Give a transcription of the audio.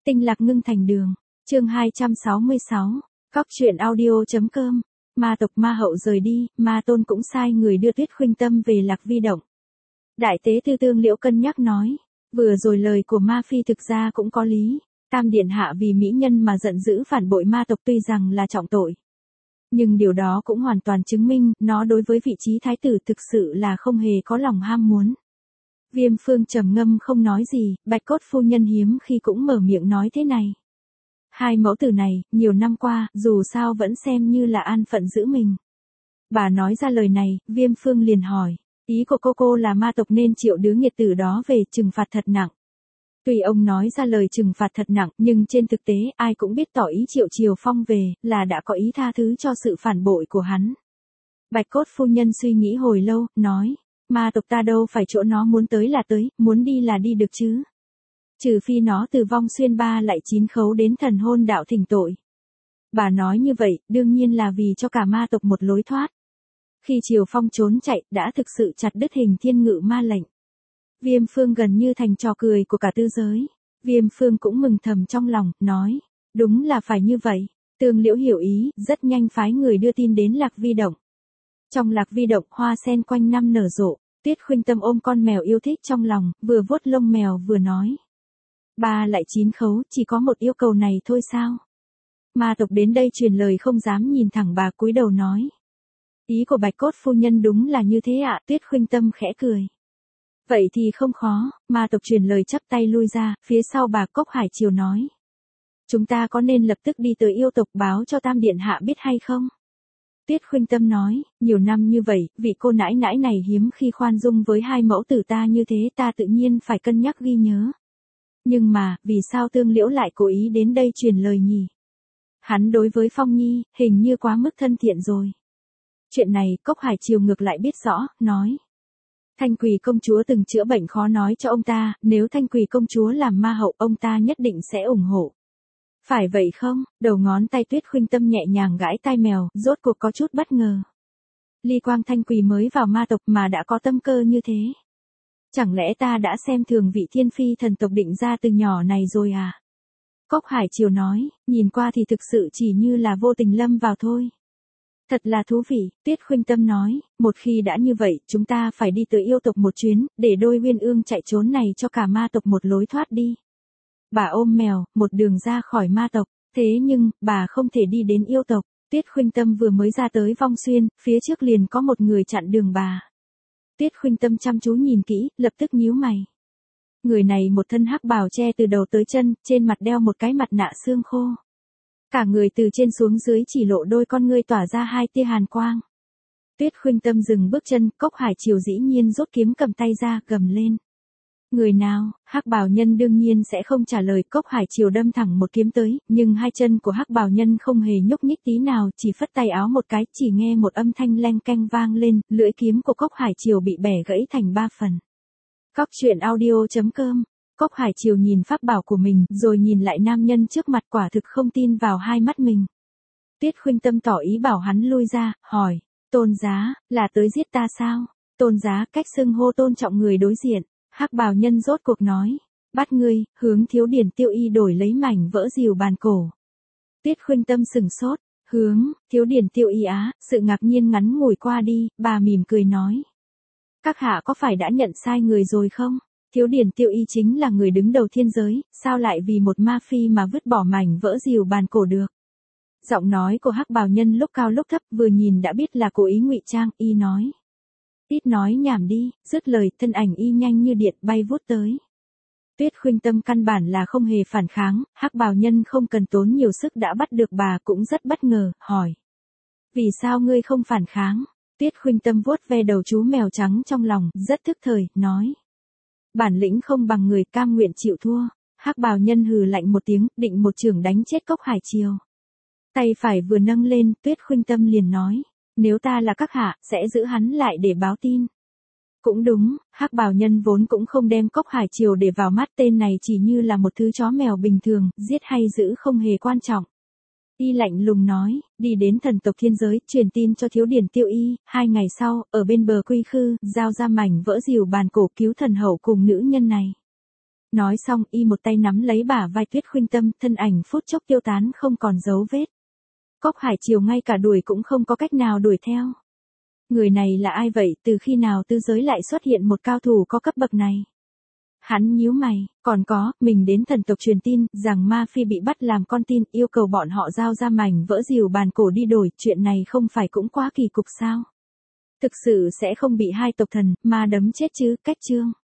Tinh lạc ngưng thành đường. Chương 266. Cóc truyện audio.com. Ma tộc ma hậu rời đi, Ma Tôn cũng sai người đưa Tuyết Khuynh Tâm về Lạc Vi động. Đại tế tư Tương Liễu cân nhắc nói, vừa rồi lời của Ma Phi thực ra cũng có lý. Tam điện hạ vì mỹ nhân mà giận dữ phản bội ma tộc tuy rằng là trọng tội, nhưng điều đó cũng hoàn toàn chứng minh nó đối với vị trí thái tử thực sự là không hề có lòng ham muốn. Viêm Phương trầm ngâm không nói gì, Bạch Cốt phu nhân hiếm khi cũng mở miệng nói thế này. Hai mẫu tử này, nhiều năm qua, dù sao vẫn xem như là an phận giữ mình. Bà nói ra lời này, Viêm Phương liền hỏi, ý của cô là ma tộc nên triệu đứa nghiệt tử đó về trừng phạt thật nặng. Tuy ông nói ra lời trừng phạt thật nặng, nhưng trên thực tế ai cũng biết tỏ ý triệu Triều Phong về, là đã có ý tha thứ cho sự phản bội của hắn. Bạch Cốt phu nhân suy nghĩ hồi lâu, nói, ma tộc ta đâu phải chỗ nó muốn tới là tới, muốn đi là đi được chứ. Trừ phi nó từ vong xuyên 3 lại 9 khấu đến thần hôn đạo thỉnh tội. Bà nói như vậy, đương nhiên là vì cho cả ma tộc một lối thoát. Khi Triều Phong trốn chạy, đã thực sự chặt đứt hình thiên ngự ma lệnh. Viêm Phương gần như thành trò cười của cả tư giới. Viêm Phương cũng mừng thầm trong lòng, nói, đúng là phải như vậy. Tương Liễu hiểu ý, rất nhanh phái người đưa tin đến Lạc Vi động. Trong Lạc Vi động, hoa sen quanh năm nở rộ, Tuyết Khuynh Tâm ôm con mèo yêu thích trong lòng, vừa vuốt lông mèo vừa nói. 3 lại 9 khấu, chỉ có một yêu cầu này thôi sao? Ma tộc đến đây truyền lời không dám nhìn thẳng bà, cúi đầu nói. Ý của Bạch Cốt phu nhân đúng là như thế ạ, Tuyết Khuynh Tâm khẽ cười. Vậy thì không khó, ma tộc truyền lời chắp tay lui ra, phía sau bà Cốc Hải Triều nói. Chúng ta có nên lập tức đi tới yêu tộc báo cho Tam Điện Hạ biết hay không? Tuyết Khuynh Tâm nói, nhiều năm như vậy, vị cô nãi nãi này hiếm khi khoan dung với hai mẫu tử ta như thế, ta tự nhiên phải cân nhắc ghi nhớ. Nhưng mà, vì sao Tương Liễu lại cố ý đến đây truyền lời nhỉ? Hắn đối với Phong Nhi, hình như quá mức thân thiện rồi. Chuyện này, Cốc Hải Triều ngược lại biết rõ, nói. Thanh Quỳ công chúa từng chữa bệnh khó nói cho ông ta, nếu Thanh Quỳ công chúa làm ma hậu, ông ta nhất định sẽ ủng hộ. Phải vậy không? Đầu ngón tay Tuyết Khuynh Tâm nhẹ nhàng gãi tai mèo, rốt cuộc có chút bất ngờ. Ly Quang Thanh Quỳ mới vào ma tộc mà đã có tâm cơ như thế. Chẳng lẽ ta đã xem thường vị thiên phi thần tộc định ra từ nhỏ này rồi à? Cốc Hải Triều nói, nhìn qua thì thực sự chỉ như là vô tình lâm vào thôi. Thật là thú vị, Tuyết Khuynh Tâm nói, một khi đã như vậy, chúng ta phải đi tới yêu tộc một chuyến, để đôi Uyên Ương chạy trốn này cho cả ma tộc một lối thoát đi. Bà ôm mèo, một đường ra khỏi ma tộc, thế nhưng, bà không thể đi đến yêu tộc. Tuyết Khuynh Tâm vừa mới ra tới Vong Xuyên, phía trước liền có một người chặn đường bà. Tuyết Khuynh Tâm chăm chú nhìn kỹ, lập tức nhíu mày. Người này một thân hắc bào che từ đầu tới chân, trên mặt đeo một cái mặt nạ xương khô. Cả người từ trên xuống dưới chỉ lộ đôi con ngươi tỏa ra hai tia hàn quang. Tuyết Khuynh Tâm dừng bước chân, Cốc Hải Triều dĩ nhiên rút kiếm cầm tay ra, gầm lên. Người nào? Hắc bào nhân đương nhiên sẽ không trả lời, Cốc Hải Triều đâm thẳng một kiếm tới, nhưng hai chân của hắc bào nhân không hề nhúc nhích tí nào, chỉ phất tay áo một cái, chỉ nghe một âm thanh leng keng vang lên, lưỡi kiếm của Cốc Hải Triều bị bẻ gãy thành 3 phần. Cóc truyện audio.com. Cốc Hải Triều nhìn pháp bảo của mình, rồi nhìn lại nam nhân trước mặt, quả thực không tin vào hai mắt mình. Tuyết Khuynh Tâm tỏ ý bảo hắn lui ra, hỏi, Tôn giá, là tới giết ta sao? Tôn giá, cách xưng hô tôn trọng người đối diện. Hắc bào nhân rốt cuộc nói, bắt ngươi, hướng Thiếu Điển Tiêu Y đổi lấy mảnh vỡ rìu bàn cổ. Tuyết Khuynh Tâm sừng sốt, hướng, Thiếu Điển Tiêu Y á, sự ngạc nhiên ngắn ngủi qua đi, bà mỉm cười nói. Các hạ có phải đã nhận sai người rồi không? Thiếu Điển Tiêu Y chính là người đứng đầu thiên giới, sao lại vì một ma phi mà vứt bỏ mảnh vỡ rìu bàn cổ được? Giọng nói của hắc bào nhân lúc cao lúc thấp, vừa nhìn đã biết là cố ý ngụy trang, y nói. Ít nói nhảm đi, dứt lời, thân ảnh y nhanh như điện bay vút tới. Tuyết Khuynh Tâm căn bản là không hề phản kháng, hắc bào nhân không cần tốn nhiều sức đã bắt được bà, cũng rất bất ngờ, hỏi. Vì sao ngươi không phản kháng? Tuyết Khuynh Tâm vuốt ve đầu chú mèo trắng trong lòng, rất thức thời, nói. Bản lĩnh không bằng người, cam nguyện chịu thua. Hắc bào nhân hừ lạnh một tiếng, định một chưởng đánh chết Cốc Hải Triều. Tay phải vừa nâng lên, Tuyết Khuynh Tâm liền nói. Nếu ta là các hạ, sẽ giữ hắn lại để báo tin. Cũng đúng, hắc bào nhân vốn cũng không đem Cốc Hải Triều để vào mắt, tên này chỉ như là một thứ chó mèo bình thường, giết hay giữ không hề quan trọng. Y lạnh lùng nói, đi đến thần tộc thiên giới, truyền tin cho Thiếu Điển Tiêu Y, 2 ngày sau, ở bên bờ Quy Khư, giao ra mảnh vỡ rìu bàn cổ, cứu thần hậu cùng nữ nhân này. Nói xong y một tay nắm lấy bả vai Tuyết Khuynh Tâm, thân ảnh phút chốc tiêu tán không còn dấu vết. Cốc Hải Triều ngay cả đuổi cũng không có cách nào đuổi theo. Người này là ai vậy, từ khi nào tư giới lại xuất hiện một cao thủ có cấp bậc này? Hắn nhíu mày, còn có, mình đến thần tộc truyền tin, rằng Ma Phi bị bắt làm con tin, yêu cầu bọn họ giao ra mảnh vỡ rìu bàn cổ đi đổi, chuyện này không phải cũng quá kỳ cục sao? Thực sự sẽ không bị hai tộc thần, ma đấm chết chứ, cách chương.